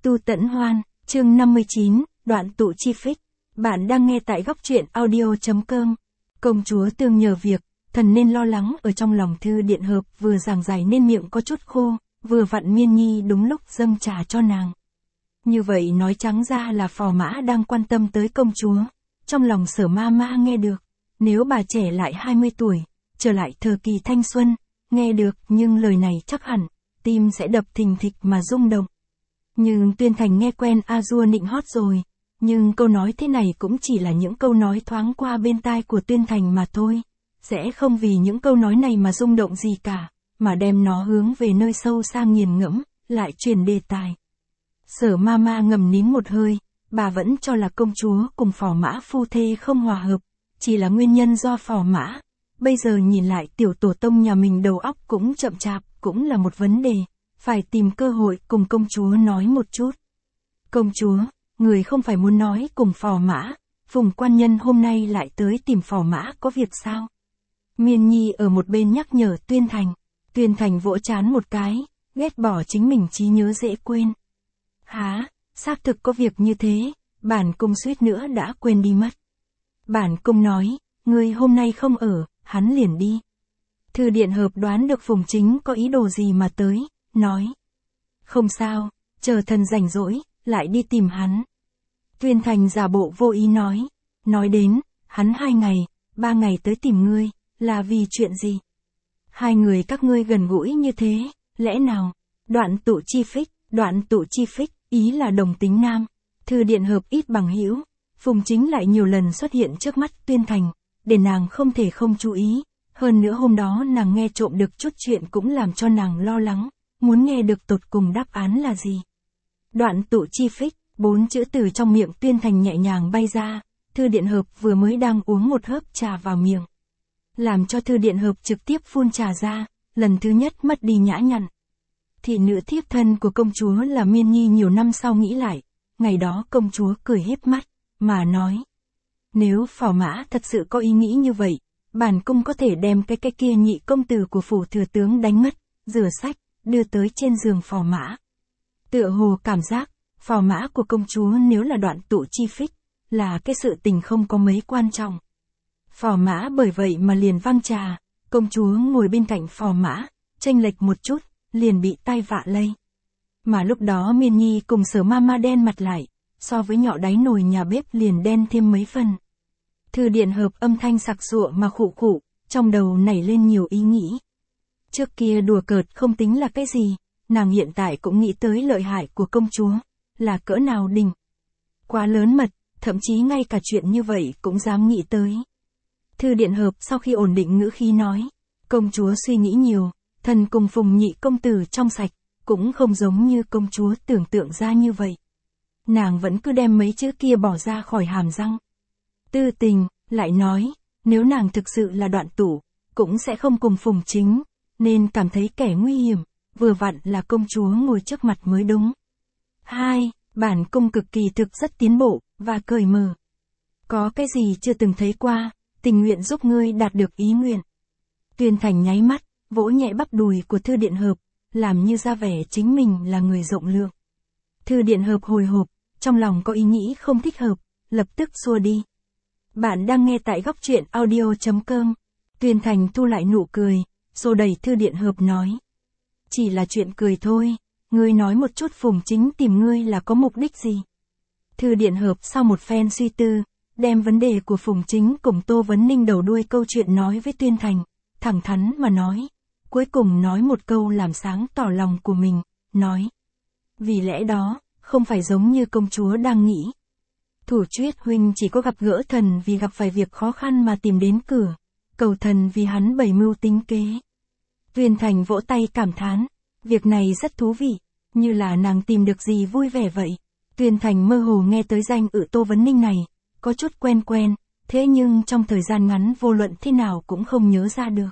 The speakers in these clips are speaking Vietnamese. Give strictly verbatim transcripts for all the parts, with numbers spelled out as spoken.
Tu Tẫn Hoan, chương năm mươi chín, đoạn tụ chi phích. Bạn đang nghe tại góc truyện audio.com. Công chúa tương nhờ việc, thần nên lo lắng ở trong lòng Thư Điện Hợp vừa giảng giải nên miệng có chút khô, vừa vặn Miên Nhi đúng lúc dâng trà cho nàng. Như vậy nói trắng ra là Phò Mã đang quan tâm tới công chúa. Trong lòng Sở Ma Ma nghe được, nếu bà trẻ lại hai mươi tuổi, trở lại thời kỳ thanh xuân, nghe được nhưng lời này chắc hẳn, tim sẽ đập thình thịch mà rung động. Nhưng Tuyên Thành nghe quen a dua nịnh hót rồi, nhưng câu nói thế này cũng chỉ là những câu nói thoáng qua bên tai của Tuyên Thành mà thôi, sẽ không vì những câu nói này mà rung động gì cả, mà đem nó hướng về nơi sâu xa nghiền ngẫm, lại chuyển đề tài. Sở Ma Ma ngầm nín một hơi, bà vẫn cho là công chúa cùng Phò Mã phu thê không hòa hợp, chỉ là nguyên nhân do Phò Mã. Bây giờ nhìn lại tiểu tổ tông nhà mình đầu óc cũng chậm chạp, cũng là một vấn đề, phải tìm cơ hội cùng công chúa nói một chút. Công chúa, người không phải muốn nói cùng Phò Mã, Phùng quan nhân hôm nay lại tới tìm Phò Mã có việc sao? Miên Nhi ở một bên nhắc nhở Tuyên Thành. Tuyên Thành vỗ trán một cái, ghét bỏ chính mình trí nhớ dễ quên. Hả, xác thực có việc như thế, bản cung suýt nữa đã quên đi mất. Bản cung nói, ngươi hôm nay không ở, hắn liền đi. Thư Điện Hợp đoán được Phùng Chính có ý đồ gì mà tới, nói. Không sao, chờ thần rảnh rỗi, lại đi tìm hắn. Tuyên Thành giả bộ vô ý nói. Nói đến, hắn hai ngày, ba ngày tới tìm ngươi, là vì chuyện gì? Hai người các ngươi gần gũi như thế, lẽ nào? Đoạn tụ chi phích, đoạn tụ chi phích, ý là đồng tính nam. Thư Điện Hợp ít bằng hữu, Phùng Chính lại nhiều lần xuất hiện trước mắt Tuyên Thành, để nàng không thể không chú ý. Hơn nữa hôm đó nàng nghe trộm được chút chuyện cũng làm cho nàng lo lắng, muốn nghe được tột cùng đáp án là gì. Đoạn tụ chi phích, bốn chữ từ trong miệng Tuyên Thành nhẹ nhàng bay ra, Thư Điện Hợp vừa mới đang uống một hớp trà vào miệng. Làm cho Thư Điện Hợp trực tiếp phun trà ra, lần thứ nhất mất đi nhã nhặn. Thị nữ thiếp thân của công chúa là Miên Nhi nhiều năm sau nghĩ lại, ngày đó công chúa cười híp mắt, mà nói. Nếu Phò Mã thật sự có ý nghĩ như vậy, bản cung có thể đem cái cái kia nhị công tử của phủ thừa tướng đánh mất, rửa sách, đưa tới trên giường Phò Mã. Tựa hồ cảm giác, Phò Mã của công chúa nếu là đoạn tụ chi phích, là cái sự tình không có mấy quan trọng. Phò Mã bởi vậy mà liền văng trà, công chúa ngồi bên cạnh Phò Mã, chênh lệch một chút, liền bị tai vạ lây. Mà lúc đó Miên Nhi cùng Sở Ma Ma đen mặt lại, so với nhọ đáy nồi nhà bếp liền đen thêm mấy phần. Thư Điện Hợp âm thanh sặc sụa mà khụ khụ, trong đầu nảy lên nhiều ý nghĩ. Trước kia đùa cợt không tính là cái gì, nàng hiện tại cũng nghĩ tới lợi hại của công chúa, là cỡ nào đỉnh. Quá lớn mật, thậm chí ngay cả chuyện như vậy cũng dám nghĩ tới. Thư Điện Hợp sau khi ổn định ngữ khí nói, công chúa suy nghĩ nhiều, thần cùng Phùng nhị công tử trong sạch, cũng không giống như công chúa tưởng tượng ra như vậy. Nàng vẫn cứ đem mấy chữ kia bỏ ra khỏi hàm răng. Tư tình, lại nói, nếu nàng thực sự là đoạn tụ, cũng sẽ không cùng Phùng Chính, nên cảm thấy kẻ nguy hiểm, vừa vặn là công chúa ngồi trước mặt mới đúng. Hai, bản cung cực kỳ thực rất tiến bộ, và cởi mở. Có cái gì chưa từng thấy qua, tình nguyện giúp ngươi đạt được ý nguyện. Tuyên Thành nháy mắt, vỗ nhẹ bắp đùi của Thư Điện Hợp, làm như ra vẻ chính mình là người rộng lượng. Thư Điện Hợp hồi hộp, trong lòng có ý nghĩ không thích hợp, lập tức xua đi. Bạn đang nghe tại góc truyện audio.com. Tuyên Thành thu lại nụ cười, xô đẩy Thư Điện Hợp nói. Chỉ là chuyện cười thôi, ngươi nói một chút Phùng Chính tìm ngươi là có mục đích gì? Thư Điện Hợp sau một phen suy tư, đem vấn đề của Phùng Chính cùng Tô Vấn Ninh đầu đuôi câu chuyện nói với Tuyên Thành, thẳng thắn mà nói. Cuối cùng nói một câu làm sáng tỏ lòng của mình, nói. Vì lẽ đó, không phải giống như công chúa đang nghĩ. Thủ Chuyết huynh chỉ có gặp gỡ thần vì gặp phải việc khó khăn mà tìm đến cửa, cầu thần vì hắn bày mưu tính kế. Tuyên Thành vỗ tay cảm thán, việc này rất thú vị, như là nàng tìm được gì vui vẻ vậy. Tuyên Thành mơ hồ nghe tới danh ự Tô Vấn Ninh này, có chút quen quen, thế nhưng trong thời gian ngắn vô luận thế nào cũng không nhớ ra được.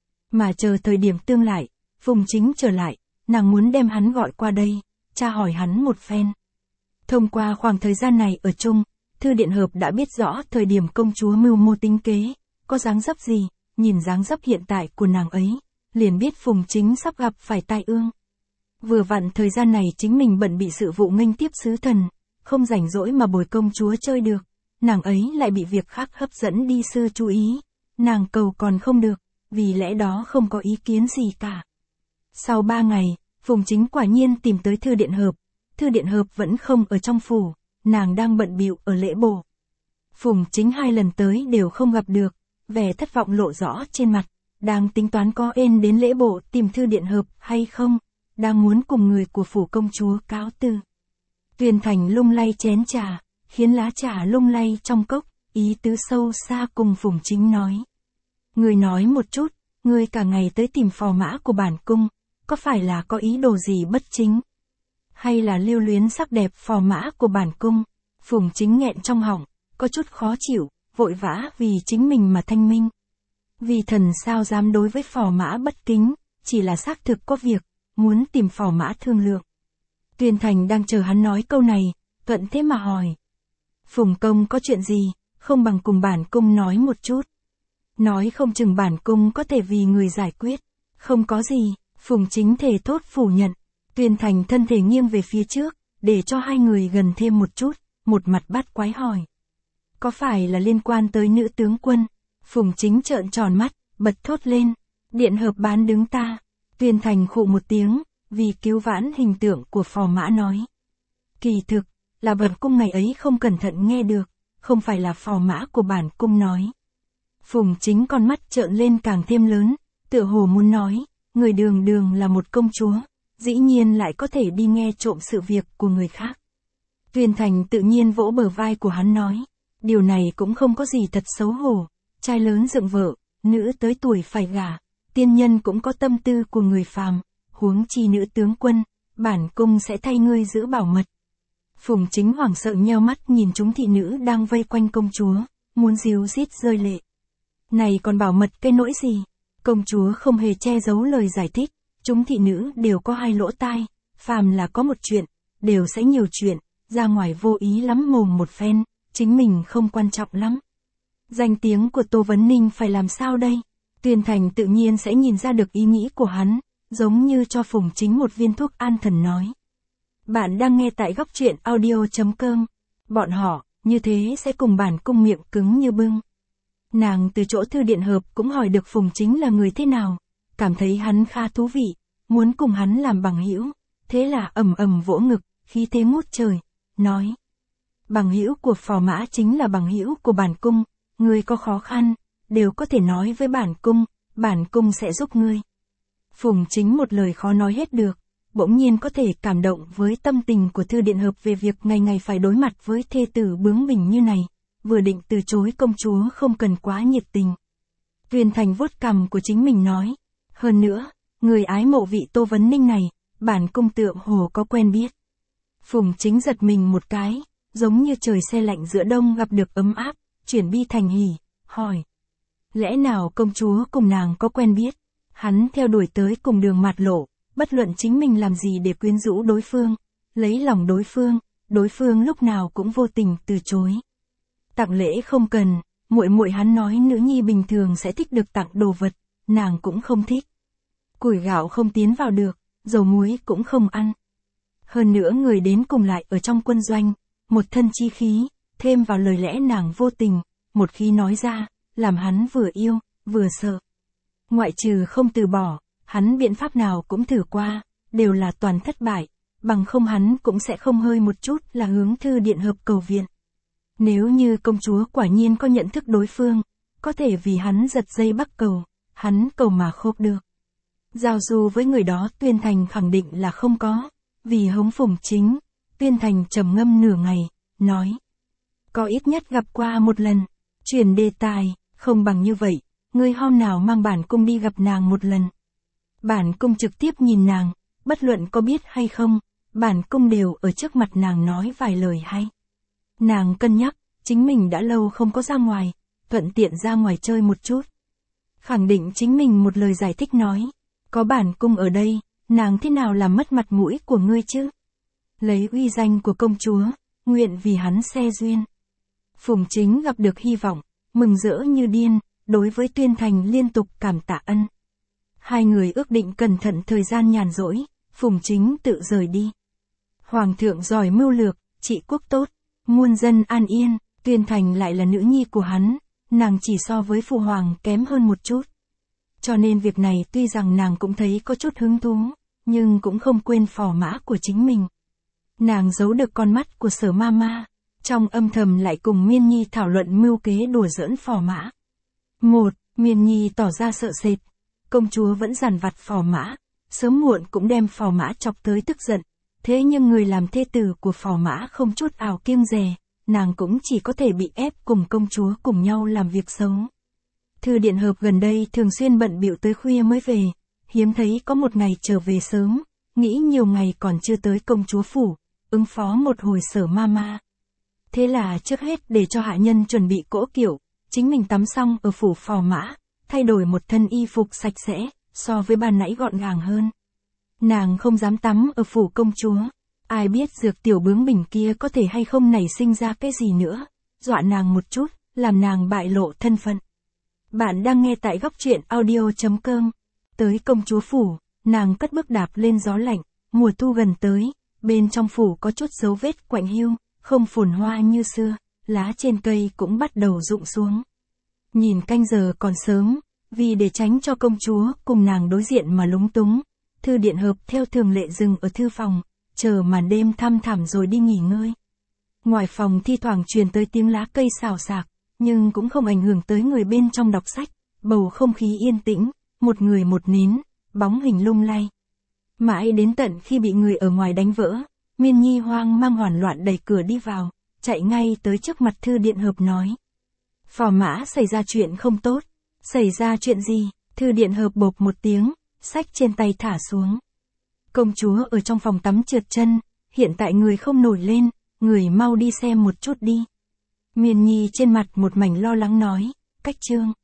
Mà chờ thời điểm tương lại, Phùng Chính trở lại, nàng muốn đem hắn gọi qua đây, tra hỏi hắn một phen. Thông qua khoảng thời gian này ở chung, Thư Điện Hợp đã biết rõ thời điểm công chúa mưu mô tính kế, có dáng dấp gì, nhìn dáng dấp hiện tại của nàng ấy, liền biết Phùng Chính sắp gặp phải tai ương. Vừa vặn thời gian này chính mình bận bị sự vụ nghênh tiếp sứ thần, không rảnh rỗi mà bồi công chúa chơi được. Nàng ấy lại bị việc khác hấp dẫn đi sư chú ý. Nàng cầu còn không được, vì lẽ đó không có ý kiến gì cả. Sau ba ngày, Phùng Chính quả nhiên tìm tới Thư Điện Hợp. Thư Điện Hợp vẫn không ở trong phủ, nàng đang bận bịu ở lễ bổ. Phùng Chính hai lần tới đều không gặp được, vẻ thất vọng lộ rõ trên mặt, đang tính toán có ên đến lễ bổ tìm Thư Điện Hợp hay không, đang muốn cùng người của phủ công chúa cáo từ. Tuyền Thành lung lay chén trà, khiến lá trà lung lay trong cốc, ý tứ sâu xa cùng Phùng Chính nói. Người nói một chút, người cả ngày tới tìm phò mã của bản cung, có phải là có ý đồ gì bất chính? Hay là lưu luyến sắc đẹp phò mã của bản cung? Phùng Chính nghẹn trong họng, có chút khó chịu, vội vã vì chính mình mà thanh minh. Vì thần sao dám đối với phò mã bất kính, chỉ là xác thực có việc, muốn tìm phò mã thương lượng. Tuyền Thành đang chờ hắn nói câu này, thuận thế mà hỏi. Phùng công có chuyện gì, không bằng cùng bản cung nói một chút. Nói không chừng bản cung có thể vì người giải quyết. Không có gì, Phùng Chính thề thốt phủ nhận. Tuyền Thành thân thể nghiêng về phía trước, để cho hai người gần thêm một chút, một mặt bắt quái hỏi. Có phải là liên quan tới nữ tướng quân? Phùng Chính trợn tròn mắt, bật thốt lên. Điện Hợp bán đứng ta. Tuyền Thành khụ một tiếng, vì cứu vãn hình tượng của phò mã nói. Kỳ thực, là bản cung ngày ấy không cẩn thận nghe được, không phải là phò mã của bản cung nói. Phùng Chính con mắt trợn lên càng thêm lớn, tựa hồ muốn nói, người đường đường là một công chúa, dĩ nhiên lại có thể đi nghe trộm sự việc của người khác. Tuyền Thành tự nhiên vỗ bờ vai của hắn nói, điều này cũng không có gì thật xấu hổ, trai lớn dựng vợ, nữ tới tuổi phải gả, tiên nhân cũng có tâm tư của người phàm, huống chi nữ tướng quân, bản cung sẽ thay ngươi giữ bảo mật. Phùng Chính hoảng sợ nheo mắt nhìn chúng thị nữ đang vây quanh công chúa, muốn díu dít rơi lệ. Này còn bảo mật cái nỗi gì? Công chúa không hề che giấu lời giải thích, chúng thị nữ đều có hai lỗ tai, phàm là có một chuyện, đều sẽ nhiều chuyện, ra ngoài vô ý lắm mồm một phen, chính mình không quan trọng lắm. Danh tiếng của Tô Vấn Ninh phải làm sao đây? Tuyền Thành tự nhiên sẽ nhìn ra được ý nghĩ của hắn, giống như cho Phùng Chính một viên thuốc an thần nói. Bạn đang nghe tại góc truyện audio chấm com. Bọn họ, như thế sẽ cùng bản cung miệng cứng như bưng. Nàng từ chỗ Thư Điện Hợp cũng hỏi được Phùng Chính là người thế nào, cảm thấy hắn khá thú vị, muốn cùng hắn làm bằng hữu, thế là ầm ầm vỗ ngực, khí thế ngút trời, nói. Bằng hữu của phò mã chính là bằng hữu của bản cung, ngươi có khó khăn, đều có thể nói với bản cung, bản cung sẽ giúp ngươi. Phùng Chính một lời khó nói hết được, bỗng nhiên có thể cảm động với tâm tình của Thư Điện Hợp về việc ngày ngày phải đối mặt với thê tử bướng bỉnh như này, vừa định từ chối công chúa không cần quá nhiệt tình. Tuyền Thành vuốt cằm của chính mình nói, hơn nữa, người ái mộ vị Tô Vấn Ninh này, bản cung tượng hồ có quen biết. Phùng Chính giật mình một cái, giống như trời se lạnh giữa đông gặp được ấm áp, chuyển bi thành hỉ, hỏi. Lẽ nào công chúa cùng nàng có quen biết? Hắn theo đuổi tới cùng Đường Mạt Lộ, bất luận chính mình làm gì để quyến rũ đối phương, lấy lòng đối phương, đối phương lúc nào cũng vô tình từ chối. Tặng lễ không cần, muội muội hắn nói nữ nhi bình thường sẽ thích được tặng đồ vật, nàng cũng không thích. Củi gạo không tiến vào được, dầu muối cũng không ăn. Hơn nữa người đến cùng lại ở trong quân doanh, một thân chi khí, thêm vào lời lẽ nàng vô tình, một khi nói ra, làm hắn vừa yêu, vừa sợ. Ngoại trừ không từ bỏ, hắn biện pháp nào cũng thử qua, đều là toàn thất bại, bằng không hắn cũng sẽ không hơi một chút là hướng Thư Điện Hợp cầu viện. Nếu như công chúa quả nhiên có nhận thức đối phương, có thể vì hắn giật dây bắt cầu, hắn cầu mà khốp được. Giao du với người đó Tuyền Thành khẳng định là không có, vì hống Phùng Chính, Tuyền Thành trầm ngâm nửa ngày, nói. Có ít nhất gặp qua một lần, chuyển đề tài, không bằng như vậy, ngươi hôm nào mang bản cung đi gặp nàng một lần. Bản cung trực tiếp nhìn nàng, bất luận có biết hay không, bản cung đều ở trước mặt nàng nói vài lời hay. Nàng cân nhắc, chính mình đã lâu không có ra ngoài, thuận tiện ra ngoài chơi một chút. Khẳng định chính mình một lời giải thích nói, có bản cung ở đây, nàng thế nào làm mất mặt mũi của ngươi chứ? Lấy uy danh của công chúa, nguyện vì hắn xe duyên. Phùng Chính gặp được hy vọng, mừng rỡ như điên, đối với Tuyền Thành liên tục cảm tạ ân. Hai người ước định cẩn thận thời gian nhàn rỗi, Phùng Chính tự rời đi. Hoàng thượng giỏi mưu lược, trị quốc tốt, muôn dân an yên, Tuyên Thành lại là nữ nhi của hắn, nàng chỉ so với Phụ Hoàng kém hơn một chút. Cho nên việc này tuy rằng nàng cũng thấy có chút hứng thú, nhưng cũng không quên phò mã của chính mình. Nàng giấu được con mắt của Sở ma ma, trong âm thầm lại cùng Miên Nhi thảo luận mưu kế đùa giỡn phò mã. Một, Miên Nhi tỏ ra sợ sệt, công chúa vẫn dằn vặt phò mã, sớm muộn cũng đem phò mã chọc tới tức giận, thế nhưng người làm thê tử của phò mã không chút ảo kiêng dè, nàng cũng chỉ có thể bị ép cùng công chúa cùng nhau làm việc xấu. Thư Điện Hợp gần đây thường xuyên bận bịu tới khuya mới về, hiếm thấy có một ngày trở về sớm, nghĩ nhiều ngày còn chưa tới công chúa phủ, ứng phó một hồi Sở ma ma. Thế là trước hết để cho hạ nhân chuẩn bị cỗ kiệu, chính mình tắm xong ở phủ phò mã, thay đổi một thân y phục sạch sẽ, so với ban nãy gọn gàng hơn. Nàng không dám tắm ở phủ công chúa, ai biết dược tiểu bướng bỉnh kia có thể hay không nảy sinh ra cái gì nữa, dọa nàng một chút, làm nàng bại lộ thân phận. Bạn đang nghe tại góc truyện audio chấm com. Tới công chúa phủ, nàng cất bước đạp lên gió lạnh, mùa thu gần tới, bên trong phủ có chút dấu vết quạnh hiu, không phồn hoa như xưa, lá trên cây cũng bắt đầu rụng xuống. Nhìn canh giờ còn sớm, vì để tránh cho công chúa cùng nàng đối diện mà lúng túng, Thư Điện Hợp theo thường lệ dừng ở thư phòng, chờ màn đêm thăm thẳm rồi đi nghỉ ngơi. Ngoài phòng thi thoảng truyền tới tiếng lá cây xào xạc, nhưng cũng không ảnh hưởng tới người bên trong đọc sách, bầu không khí yên tĩnh, một người một nến, bóng hình lung lay. Mãi đến tận khi bị người ở ngoài đánh vỡ, Miên Nhi hoang mang hoảng loạn đẩy cửa đi vào, chạy ngay tới trước mặt Thư Điện Hợp nói. Phò mã xảy ra chuyện không tốt. Xảy ra chuyện gì? Thư Điện Hợp bộp một tiếng, sách trên tay thả xuống. Công chúa ở trong phòng tắm trượt chân, hiện tại người không nổi lên, người mau đi xem một chút đi. Miên Nhi trên mặt một mảnh lo lắng nói, cách chương.